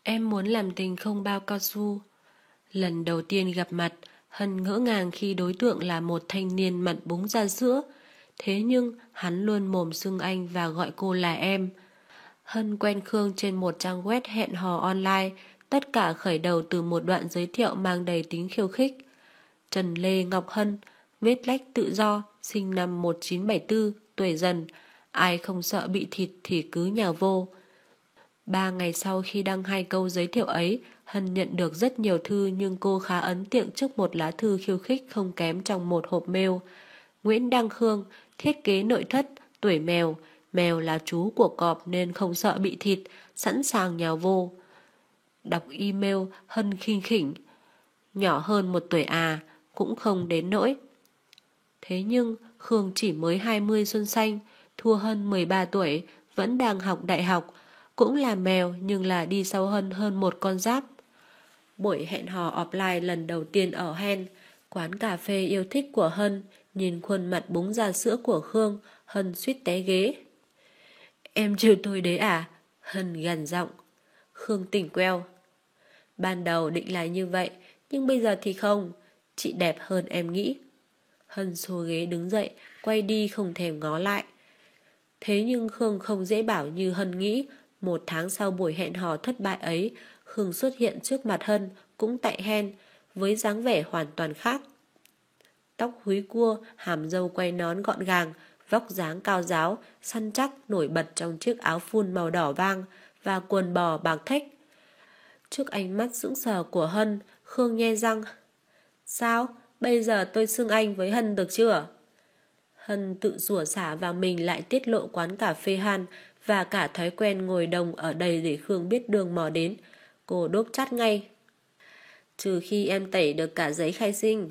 Em muốn làm tình không bao cao su. Lần đầu tiên gặp mặt, Hân ngỡ ngàng khi đối tượng là một thanh niên mặn búng ra sữa. Thế nhưng hắn luôn mồm xưng anh và gọi cô là em. Hân quen Khương trên một trang web hẹn hò online, tất cả khởi đầu từ một đoạn giới thiệu mang đầy tính khiêu khích. Trần Lê Ngọc Hân, viết lách tự do, sinh năm 1974, tuổi Dần. Ai không sợ bị thịt thì cứ nhào vô. 3 ngày sau khi đăng 2 câu giới thiệu ấy, Hân nhận được rất nhiều thư nhưng cô khá ấn tượng trước một lá thư khiêu khích không kém trong một hộp mail. Nguyễn Đăng Khương, thiết kế nội thất, tuổi mèo. Mèo là chú của cọp nên không sợ bị thịt, sẵn sàng nhào vô. Đọc email, Hân khinh khỉnh. Nhỏ hơn 1 tuổi à, cũng không đến nỗi. Thế nhưng Khương chỉ mới 20 xuân xanh, thua Hân 13 tuổi, vẫn đang học đại học, cũng là mèo nhưng là đi sau Hân hơn một con giáp. Buổi hẹn hò offline lần đầu tiên ở Hen, quán cà phê yêu thích của Hân, nhìn khuôn mặt búng ra sữa của Khương, Hân suýt té ghế. Em trêu tôi đấy à? Hân gằn giọng. Khương tỉnh queo. Ban đầu định là như vậy, nhưng bây giờ thì không. Chị đẹp hơn em nghĩ. Hân xô ghế đứng dậy, quay đi không thèm ngó lại. Thế nhưng Khương không dễ bảo như Hân nghĩ. 1 tháng sau buổi hẹn hò thất bại ấy, Khương xuất hiện trước mặt Hân, cũng tại Hen, với dáng vẻ hoàn toàn khác. Tóc húi cua, hàm râu quay nón gọn gàng, vóc dáng cao ráo, săn chắc nổi bật trong chiếc áo phun màu đỏ vang và quần bò bạc thách. Trước ánh mắt sững sờ của Hân, Khương nhe răng. Sao? Bây giờ tôi xưng anh với Hân được chưa? Hân tự rủa xả vào mình lại tiết lộ quán cà phê Han và cả thói quen ngồi đồng ở đây để Khương biết đường mò đến. Cô đốp chát ngay. Trừ khi em tẩy được cả giấy khai sinh.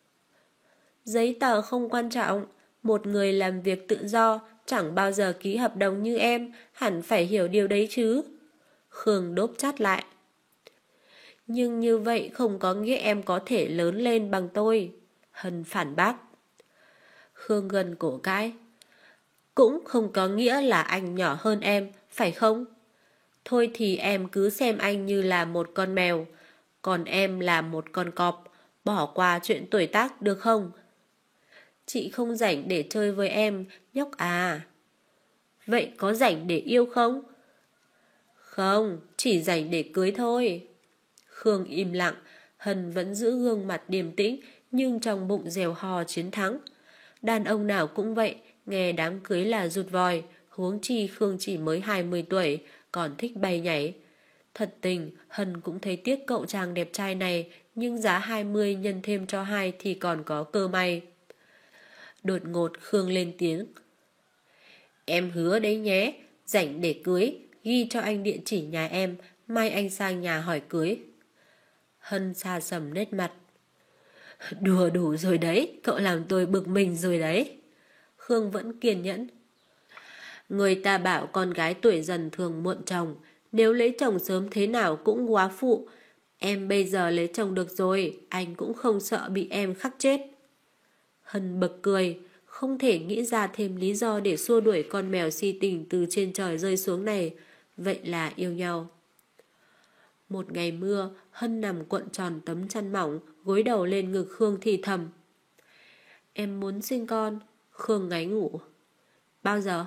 Giấy tờ không quan trọng. Một người làm việc tự do chẳng bao giờ ký hợp đồng như em, hẳn phải hiểu điều đấy chứ. Khương đốp chát lại. Nhưng như vậy không có nghĩa em có thể lớn lên bằng tôi. Hân phản bác. Khương gần cổ cãi. Cũng không có nghĩa là anh nhỏ hơn em, phải không? Thôi thì em cứ xem anh như là một con mèo, còn em là một con cọp, bỏ qua chuyện tuổi tác được không? Chị không rảnh để chơi với em, nhóc à. Vậy có rảnh để yêu không? Không, chỉ rảnh để cưới thôi. Khương im lặng, Hân vẫn giữ gương mặt điềm tĩnh, nhưng trong bụng dèo hò chiến thắng. Đàn ông nào cũng vậy, nghe đám cưới là rụt vòi, huống chi Khương chỉ mới 20 tuổi, còn thích bay nhảy. Thật tình, Hân cũng thấy tiếc cậu chàng đẹp trai này, nhưng giá 20 nhân thêm cho 2 thì còn có cơ may. Đột ngột Khương lên tiếng. Em hứa đấy nhé, rảnh để cưới, ghi cho anh địa chỉ nhà em, mai anh sang nhà hỏi cưới. Hân xa sầm nét mặt. Đùa đủ rồi đấy, cậu làm tôi bực mình rồi đấy. Khương vẫn kiên nhẫn. Người ta bảo con gái tuổi dần thường muộn chồng, nếu lấy chồng sớm thế nào cũng quá phụ. Em bây giờ lấy chồng được rồi, anh cũng không sợ bị em khắc chết. Hân bật cười, không thể nghĩ ra thêm lý do để xua đuổi con mèo si tình từ trên trời rơi xuống này. Vậy là yêu nhau. Một ngày mưa, Hân nằm cuộn tròn tấm chăn mỏng, gối đầu lên ngực Khương thì thầm. Em muốn sinh con. Khương ngáy ngủ. Bao giờ?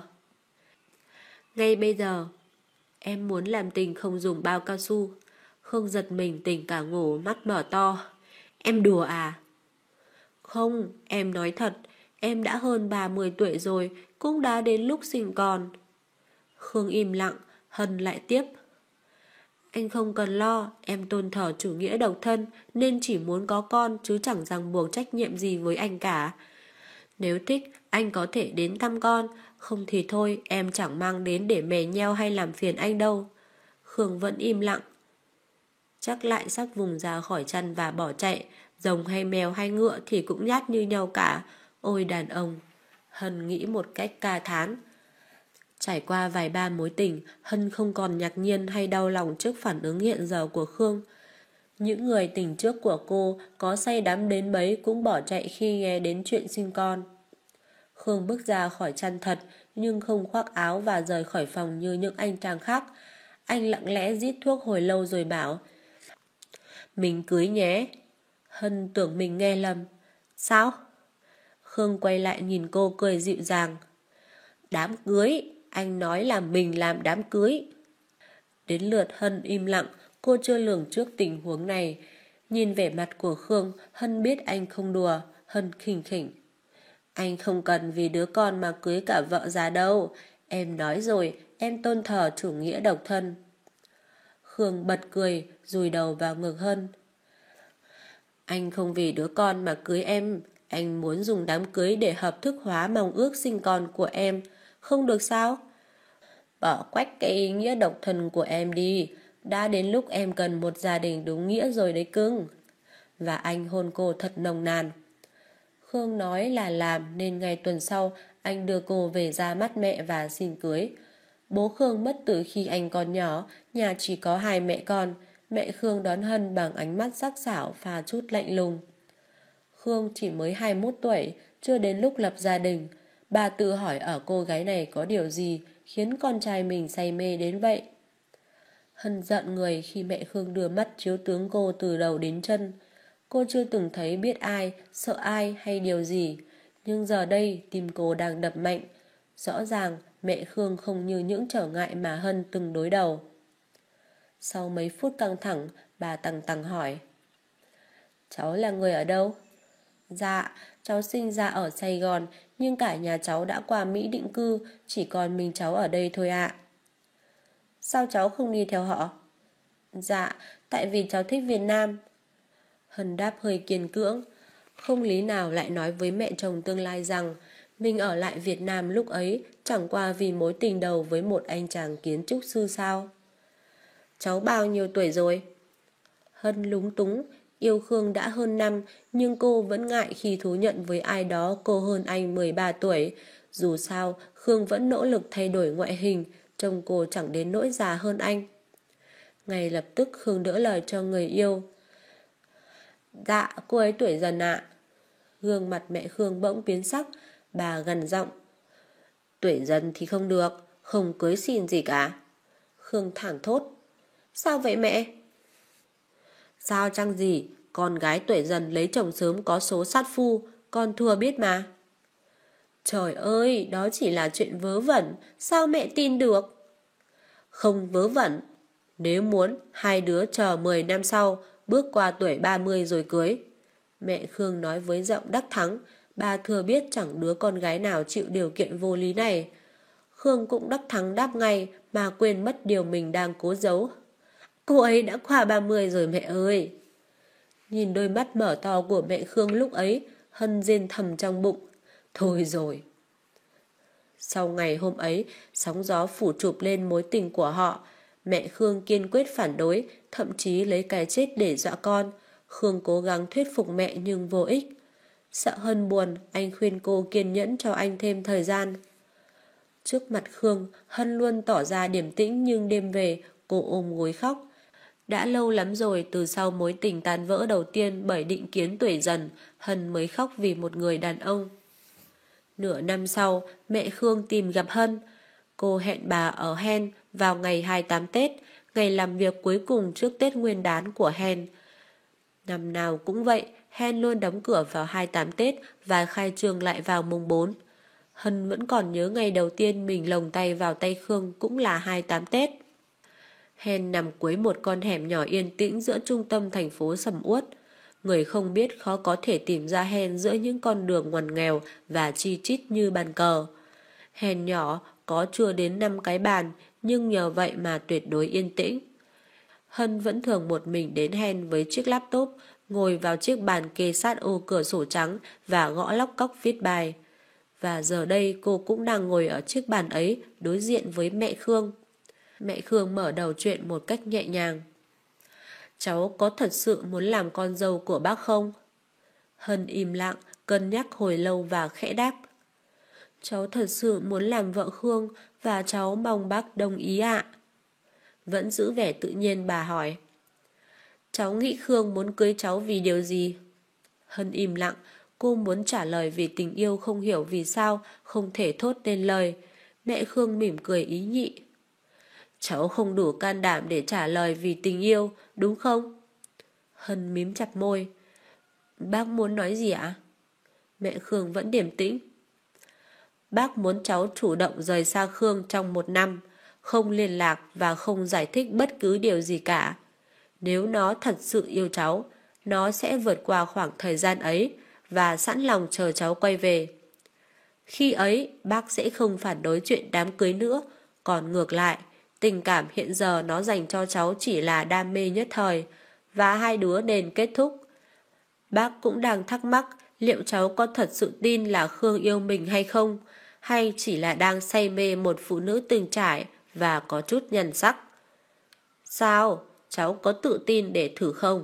Ngay bây giờ. Em muốn làm tình không dùng bao cao su. Khương giật mình tỉnh cả ngủ, mắt mở to. Em đùa à? Không, em nói thật. Em đã hơn 30 tuổi rồi, cũng đã đến lúc sinh con. Khương im lặng, Hân lại tiếp. Anh không cần lo, em tôn thờ chủ nghĩa độc thân nên chỉ muốn có con chứ chẳng ràng buộc trách nhiệm gì với anh cả. Nếu thích, anh có thể đến thăm con, không thì thôi, em chẳng mang đến để mè nheo hay làm phiền anh đâu. Khương vẫn im lặng. Chắc lại sắp vùng ra khỏi chăn và bỏ chạy, rồng hay mèo hay ngựa thì cũng nhát như nhau cả. Ôi đàn ông. Hân nghĩ một cách ca thán. Trải qua vài ba mối tình, Hân không còn ngạc nhiên hay đau lòng trước phản ứng hiện giờ của Khương. Những người tình trước của cô có say đắm đến bấy cũng bỏ chạy khi nghe đến chuyện sinh con. Khương bước ra khỏi chăn thật nhưng không khoác áo và rời khỏi phòng như những anh chàng khác. Anh lặng lẽ rít thuốc hồi lâu rồi bảo: Mình cưới nhé. Hân tưởng mình nghe lầm. Sao? Khương quay lại nhìn cô cười dịu dàng. Đám cưới, anh nói là mình làm đám cưới. Đến lượt Hân im lặng, cô chưa lường trước tình huống này. Nhìn vẻ mặt của Khương, Hân biết anh không đùa. Hân khỉnh khỉnh. Anh không cần vì đứa con mà cưới cả vợ già đâu. Em nói rồi, em tôn thờ chủ nghĩa độc thân. Khương bật cười, dùi đầu vào ngực Hân. Anh không vì đứa con mà cưới em. Anh muốn dùng đám cưới để hợp thức hóa mong ước sinh con của em. Không được sao? Bỏ quách cái ý nghĩa độc thân của em đi. Đã đến lúc em cần một gia đình đúng nghĩa rồi đấy cưng. Và anh hôn cô thật nồng nàn. Khương nói là làm nên ngày tuần sau anh đưa cô về ra mắt mẹ và xin cưới. Bố Khương mất từ khi anh còn nhỏ, nhà chỉ có hai mẹ con. Mẹ Khương đón Hân bằng ánh mắt sắc sảo và chút lạnh lùng. Khương chỉ mới 21 tuổi, chưa đến lúc lập gia đình. Bà tự hỏi ở cô gái này có điều gì khiến con trai mình say mê đến vậy. Hân giận người khi mẹ Khương đưa mắt chiếu tướng cô từ đầu đến chân. Cô chưa từng thấy biết ai, sợ ai hay điều gì. Nhưng giờ đây tim cô đang đập mạnh. Rõ ràng mẹ Khương không như những trở ngại mà Hân từng đối đầu. Sau mấy phút căng thẳng, bà tằng tằng hỏi. Cháu là người ở đâu? Dạ, cháu sinh ra ở Sài Gòn, nhưng cả nhà cháu đã qua Mỹ định cư, chỉ còn mình cháu ở đây thôi ạ. Sao cháu không đi theo họ? Dạ, tại vì cháu thích Việt Nam. Hân đáp hơi kiên cưỡng. Không lý nào lại nói với mẹ chồng tương lai rằng mình ở lại Việt Nam lúc ấy chẳng qua vì mối tình đầu với một anh chàng kiến trúc sư sao? Cháu bao nhiêu tuổi rồi? Hân lúng túng. Yêu Khương đã hơn năm, nhưng cô vẫn ngại khi thú nhận với ai đó cô hơn anh 13 tuổi. Dù sao, Khương vẫn nỗ lực thay đổi ngoại hình, trông cô chẳng đến nỗi già hơn anh. Ngay lập tức Khương đỡ lời cho người yêu. Dạ, cô ấy tuổi dần ạ. Gương mặt mẹ Khương bỗng biến sắc, bà gằn giọng. Tuổi dần thì không được, không cưới xin gì cả. Khương thảng thốt. Sao vậy mẹ? Sao chăng gì, con gái tuổi dần lấy chồng sớm có số sát phu, con thua biết mà. Trời ơi, đó chỉ là chuyện vớ vẩn, sao mẹ tin được? Không vớ vẩn. Nếu muốn, hai đứa chờ 10 năm sau, bước qua tuổi 30 rồi cưới. Mẹ Khương nói với giọng đắc thắng, bà thừa biết chẳng đứa con gái nào chịu điều kiện vô lý này. Khương cũng đắc thắng đáp ngay mà quên mất điều mình đang cố giấu. Cô ấy đã qua 30 rồi mẹ ơi. Nhìn đôi mắt mở to của mẹ Khương lúc ấy, Hân rên thầm trong bụng. Thôi rồi. Sau ngày hôm ấy, sóng gió phủ chụp lên mối tình của họ. Mẹ Khương kiên quyết phản đối, thậm chí lấy cái chết để dọa con. Khương cố gắng thuyết phục mẹ nhưng vô ích. Sợ Hân buồn, anh khuyên cô kiên nhẫn cho anh thêm thời gian. Trước mặt Khương, Hân luôn tỏ ra điềm tĩnh nhưng đêm về, cô ôm gối khóc. Đã lâu lắm rồi từ sau mối tình tan vỡ đầu tiên bởi định kiến tuổi dần, Hân mới khóc vì một người đàn ông. Nửa năm sau, mẹ Khương tìm gặp Hân. Cô hẹn bà ở Hen vào ngày 28 Tết, ngày làm việc cuối cùng trước Tết Nguyên đán của Hen. Năm nào cũng vậy, Hen luôn đóng cửa vào 28 Tết và khai trương lại vào mùng 4. Hân vẫn còn nhớ ngày đầu tiên mình lồng tay vào tay Khương cũng là 28 Tết. Hen nằm cuối một con hẻm nhỏ yên tĩnh giữa trung tâm thành phố sầm uất. Người không biết khó có thể tìm ra Hen giữa những con đường ngoằn nghèo và chi chít như bàn cờ. Hen nhỏ có chưa đến 5 cái bàn, nhưng nhờ vậy mà tuyệt đối yên tĩnh. Hân vẫn thường một mình đến Hen với chiếc laptop, ngồi vào chiếc bàn kê sát ô cửa sổ trắng và gõ lóc cóc viết bài. Và giờ đây cô cũng đang ngồi ở chiếc bàn ấy đối diện với mẹ Khương. Mẹ Khương mở đầu chuyện một cách nhẹ nhàng. Cháu có thật sự muốn làm con dâu của bác không? Hân im lặng, cân nhắc hồi lâu và khẽ đáp. Cháu thật sự muốn làm vợ Khương và cháu mong bác đồng ý ạ. Vẫn giữ vẻ tự nhiên bà hỏi. Cháu nghĩ Khương muốn cưới cháu vì điều gì? Hân im lặng, cô muốn trả lời vì tình yêu không hiểu vì sao không thể thốt nên lời. Mẹ Khương mỉm cười ý nhị. cháu không đủ can đảm để trả lời vì tình yêu, đúng không? Hân mím chặt môi. Bác muốn nói gì ạ? Mẹ Khương vẫn điềm tĩnh. Bác muốn cháu chủ động rời xa Khương trong 1 năm, không liên lạc và không giải thích bất cứ điều gì cả. Nếu nó thật sự yêu cháu, nó sẽ vượt qua khoảng thời gian ấy và sẵn lòng chờ cháu quay về. Khi ấy, bác sẽ không phản đối chuyện đám cưới nữa, còn ngược lại, tình cảm hiện giờ nó dành cho cháu chỉ là đam mê nhất thời, và hai đứa nên kết thúc. Bác cũng đang thắc mắc liệu cháu có thật sự tin là Khương yêu mình hay không, hay chỉ là đang say mê một phụ nữ từng trải và có chút nhan sắc. Sao? Cháu có tự tin để thử không?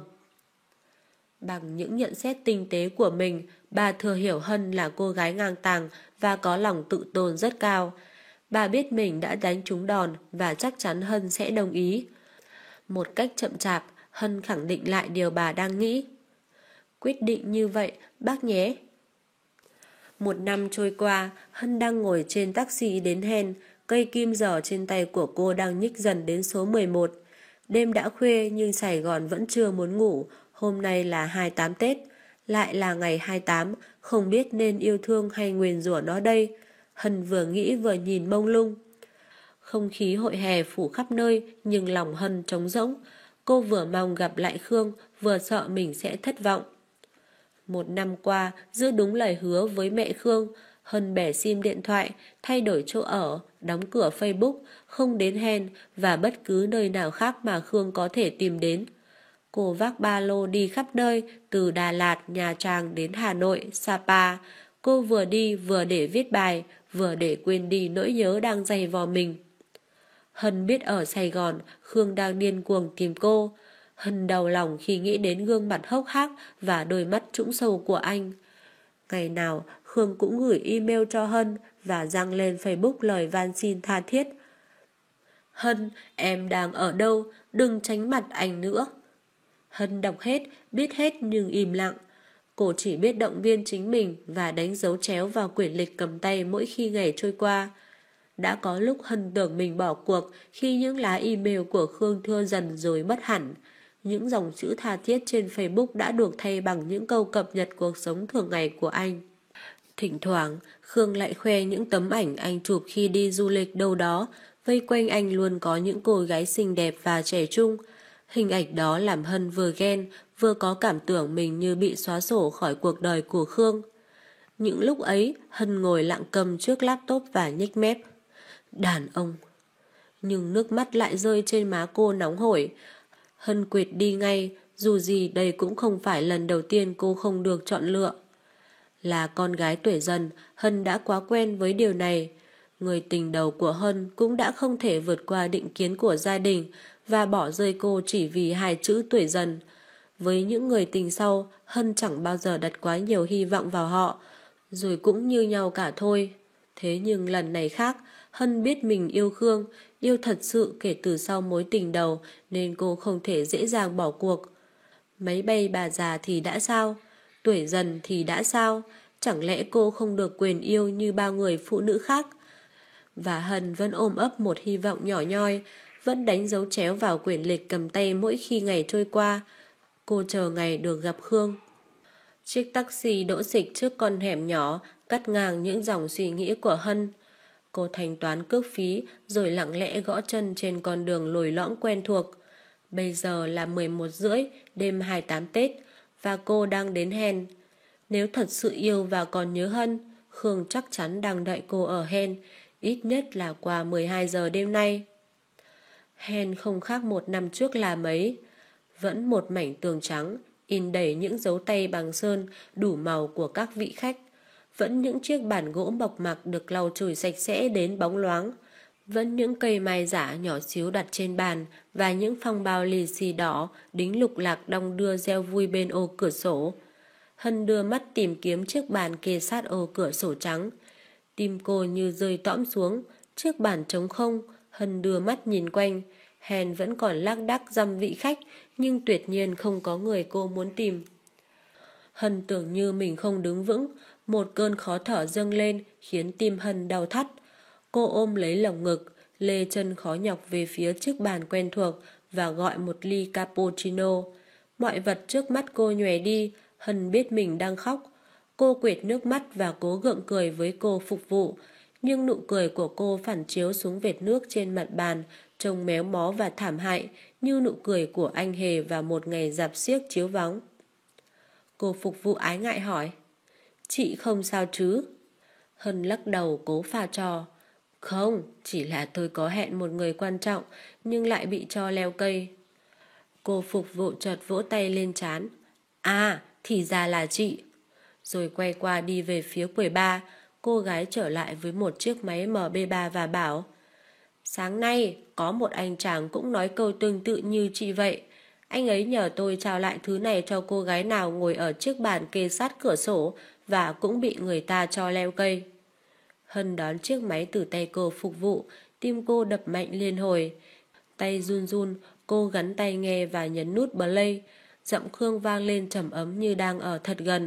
Bằng những nhận xét tinh tế của mình, bà thừa hiểu Hân là cô gái ngang tàng và có lòng tự tôn rất cao. Bà biết mình đã đánh trúng đòn và chắc chắn Hân sẽ đồng ý. Một cách chậm chạp, Hân khẳng định lại điều bà đang nghĩ. Quyết định như vậy, bác nhé. 1 năm trôi qua, Hân đang ngồi trên taxi đến Hen, cây kim giờ trên tay của cô đang nhích dần đến số 11. Đêm đã khuya nhưng Sài Gòn vẫn chưa muốn ngủ, hôm nay là 28 Tết, lại là ngày 28, không biết nên yêu thương hay nguyền rủa nó đây. Hân vừa nghĩ vừa nhìn mông lung. Không khí hội hè phủ khắp nơi nhưng lòng Hân trống rỗng. Cô vừa mong gặp lại Khương, vừa sợ mình sẽ thất vọng. 1 năm qua, giữ đúng lời hứa với mẹ Khương, Hân bẻ sim điện thoại, thay đổi chỗ ở, đóng cửa Facebook, không đến Hen và bất cứ nơi nào khác mà Khương có thể tìm đến. Cô vác ba lô đi khắp nơi, từ Đà Lạt, Nha Trang đến Hà Nội, Sapa. Cô vừa đi vừa để viết bài, vừa để quên đi nỗi nhớ đang dày vò mình. Hân biết ở Sài Gòn, Khương đang điên cuồng tìm cô. Hân đau lòng khi nghĩ đến gương mặt hốc hác và đôi mắt trũng sâu của anh. Ngày nào, Khương cũng gửi email cho Hân và đăng lên Facebook lời van xin tha thiết. Hân, em đang ở đâu? Đừng tránh mặt anh nữa. Hân đọc hết, biết hết nhưng im lặng. Cô chỉ biết động viên chính mình và đánh dấu chéo vào quyển lịch cầm tay mỗi khi ngày trôi qua. Đã có lúc Hân tưởng mình bỏ cuộc khi những lá email của Khương thưa dần rồi mất hẳn. Những dòng chữ tha thiết trên Facebook đã được thay bằng những câu cập nhật cuộc sống thường ngày của anh. Thỉnh thoảng, Khương lại khoe những tấm ảnh anh chụp khi đi du lịch đâu đó. Vây quanh anh luôn có những cô gái xinh đẹp và trẻ trung. Hình ảnh đó làm Hân vừa ghen, vừa có cảm tưởng mình như bị xóa sổ khỏi cuộc đời của Khương. Những lúc ấy, Hân ngồi lặng câm trước laptop và nhếch mép. Đàn ông. Nhưng nước mắt lại rơi trên má cô nóng hổi. Hân quệt đi ngay, dù gì đây cũng không phải lần đầu tiên cô không được chọn lựa. Là con gái tuổi dần, Hân đã quá quen với điều này. Người tình đầu của Hân cũng đã không thể vượt qua định kiến của gia đình và bỏ rơi cô chỉ vì 2 chữ tuổi dần. Với những người tình sau, Hân chẳng bao giờ đặt quá nhiều hy vọng vào họ, rồi cũng như nhau cả thôi. Thế nhưng lần này khác, Hân biết mình yêu Khương, yêu thật sự kể từ sau mối tình đầu nên cô không thể dễ dàng bỏ cuộc. Máy bay bà già thì đã sao? Tuổi dần thì đã sao? Chẳng lẽ cô không được quyền yêu như bao người phụ nữ khác? Và Hân vẫn ôm ấp một hy vọng nhỏ nhoi, vẫn đánh dấu chéo vào quyển lịch cầm tay mỗi khi ngày trôi qua. Cô chờ ngày được gặp Khương. Chiếc taxi đỗ xịch trước con hẻm nhỏ, cắt ngang những dòng suy nghĩ của Hân. Cô thanh toán cước phí rồi lặng lẽ gõ chân trên con đường lồi lõm quen thuộc. Bây giờ là 11:30 đêm 28 Tết và cô đang đến Hen. Nếu thật sự yêu và còn nhớ Hân, Khương chắc chắn đang đợi cô ở Hen, ít nhất là qua 12 giờ đêm nay. Hen không khác 1 năm trước là mấy. Vẫn một mảnh tường trắng, in đầy những dấu tay bằng sơn đủ màu của các vị khách. Vẫn những chiếc bàn gỗ mộc mạc được lau chùi sạch sẽ đến bóng loáng. Vẫn những cây mai giả nhỏ xíu đặt trên bàn và những phong bao lì xì đỏ đính lục lạc đong đưa reo vui bên ô cửa sổ. Hân đưa mắt tìm kiếm chiếc bàn kê sát ô cửa sổ trắng. Tim cô như rơi tõm xuống, chiếc bàn trống không. Hân đưa mắt nhìn quanh. Hen vẫn còn lác đác dăm vị khách, nhưng tuyệt nhiên không có người cô muốn tìm. Hân tưởng như mình không đứng vững, một cơn khó thở dâng lên khiến tim Hân đau thắt. Cô ôm lấy lồng ngực, lê chân khó nhọc về phía chiếc bàn quen thuộc và gọi một ly cappuccino. Mọi vật trước mắt cô nhòe đi, Hân biết mình đang khóc. Cô quệt nước mắt và cố gượng cười với cô phục vụ, nhưng nụ cười của cô phản chiếu xuống vệt nước trên mặt bàn, trông méo mó và thảm hại, như nụ cười của anh Hề vào một ngày rạp xiếc chiếu vắng. Cô phục vụ ái ngại hỏi, chị không sao chứ? Hân lắc đầu cố pha trò. Không, chỉ là tôi có hẹn một người quan trọng, nhưng lại bị cho leo cây. Cô phục vụ chợt vỗ tay lên trán. À, thì ra là chị. Rồi quay qua đi về phía quầy bar. Cô gái trở lại với một chiếc máy MB3 và bảo, sáng nay có một anh chàng cũng nói câu tương tự như chị vậy. Anh ấy nhờ tôi trao lại thứ này cho cô gái nào ngồi ở chiếc bàn kê sát cửa sổ và cũng bị người ta cho leo cây. Hân đón chiếc máy từ tay cô phục vụ, tim cô đập mạnh liên hồi. Tay run run, cô gắn tai nghe và nhấn nút play. Giọng Khương vang lên trầm ấm như đang ở thật gần.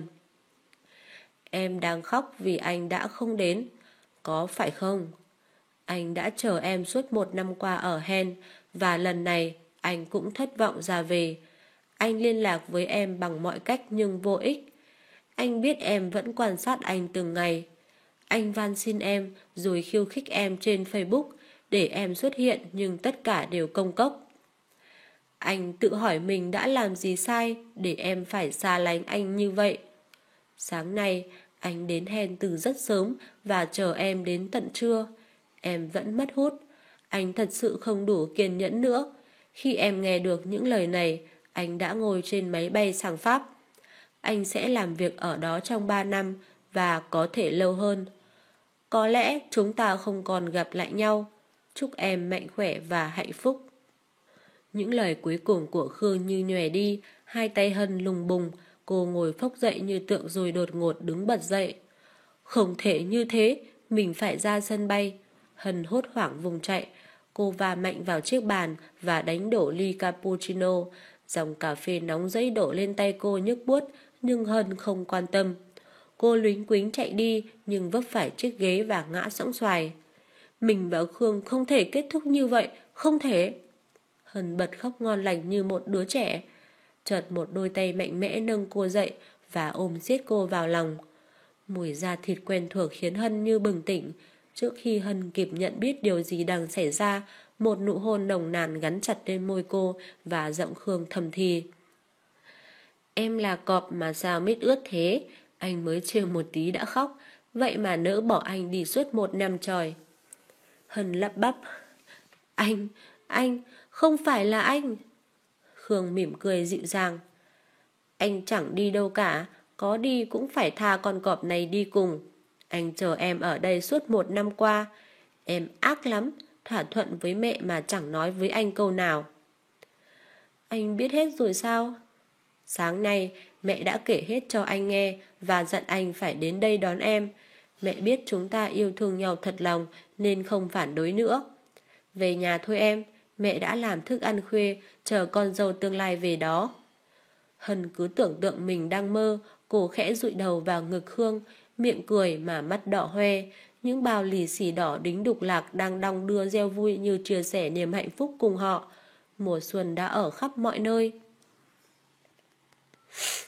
Em đang khóc vì anh đã không đến, có phải không? Anh đã chờ em suốt 1 năm qua ở Hen, và lần này anh cũng thất vọng ra về. Anh liên lạc với em bằng mọi cách nhưng vô ích. Anh biết em vẫn quan sát anh từng ngày. Anh van xin em rồi khiêu khích em trên Facebook để em xuất hiện, nhưng tất cả đều công cốc. Anh tự hỏi mình đã làm gì sai để em phải xa lánh anh như vậy. Sáng nay anh đến Hen từ rất sớm và chờ em đến tận trưa. Em vẫn mất hút. Anh thật sự không đủ kiên nhẫn nữa. Khi em nghe được những lời này, anh đã ngồi trên máy bay sang Pháp. Anh sẽ làm việc ở đó trong 3 năm và có thể lâu hơn. Có lẽ chúng ta không còn gặp lại nhau. Chúc em mạnh khỏe và hạnh phúc. Những lời cuối cùng của Khương như nhòe đi, hai tay Hân lùng bùng. Cô ngồi phốc dậy như tượng rồi đột ngột đứng bật dậy. Không thể như thế, mình phải ra sân bay. Hân hốt hoảng vùng chạy. Cô va mạnh vào chiếc bàn và đánh đổ ly cappuccino. Dòng cà phê nóng rẫy đổ lên tay cô nhức buốt, nhưng Hân không quan tâm. Cô lúnh quính chạy đi nhưng vấp phải chiếc ghế và ngã sõng xoài. Mình và Khương không thể kết thúc như vậy, không thể. Hân bật khóc ngon lành như một đứa trẻ. Chợt một đôi tay mạnh mẽ nâng cô dậy và ôm siết cô vào lòng. Mùi da thịt quen thuộc khiến Hân như bừng tỉnh. Trước khi Hân kịp nhận biết điều gì đang xảy ra, một nụ hôn nồng nàn gắn chặt lên môi cô và giọng Khương thầm thì. Em là cọp mà sao mít ướt thế? Anh mới trêu một tí đã khóc, vậy mà nỡ bỏ anh đi suốt 1 năm trời. Hân lắp bắp. Anh, không phải là anh. Khương mỉm cười dịu dàng. Anh chẳng đi đâu cả, có đi cũng phải tha con cọp này đi cùng. Anh chờ em ở đây suốt 1 năm qua. Em ác lắm, thỏa thuận với mẹ mà chẳng nói với anh câu nào. Anh biết hết rồi sao? Sáng nay mẹ đã kể hết cho anh nghe và dặn anh phải đến đây đón em. Mẹ biết chúng ta yêu thương nhau thật lòng nên không phản đối nữa. Về nhà thôi em, mẹ đã làm thức ăn khuya, chờ con dâu tương lai về đó. Hân cứ tưởng tượng mình đang mơ, cô khẽ dụi đầu vào ngực Khương, miệng cười mà mắt đỏ hoe. Những bao lì xì đỏ đính đục lạc đang đong đưa reo vui như chia sẻ niềm hạnh phúc cùng họ. Mùa xuân đã ở khắp mọi nơi.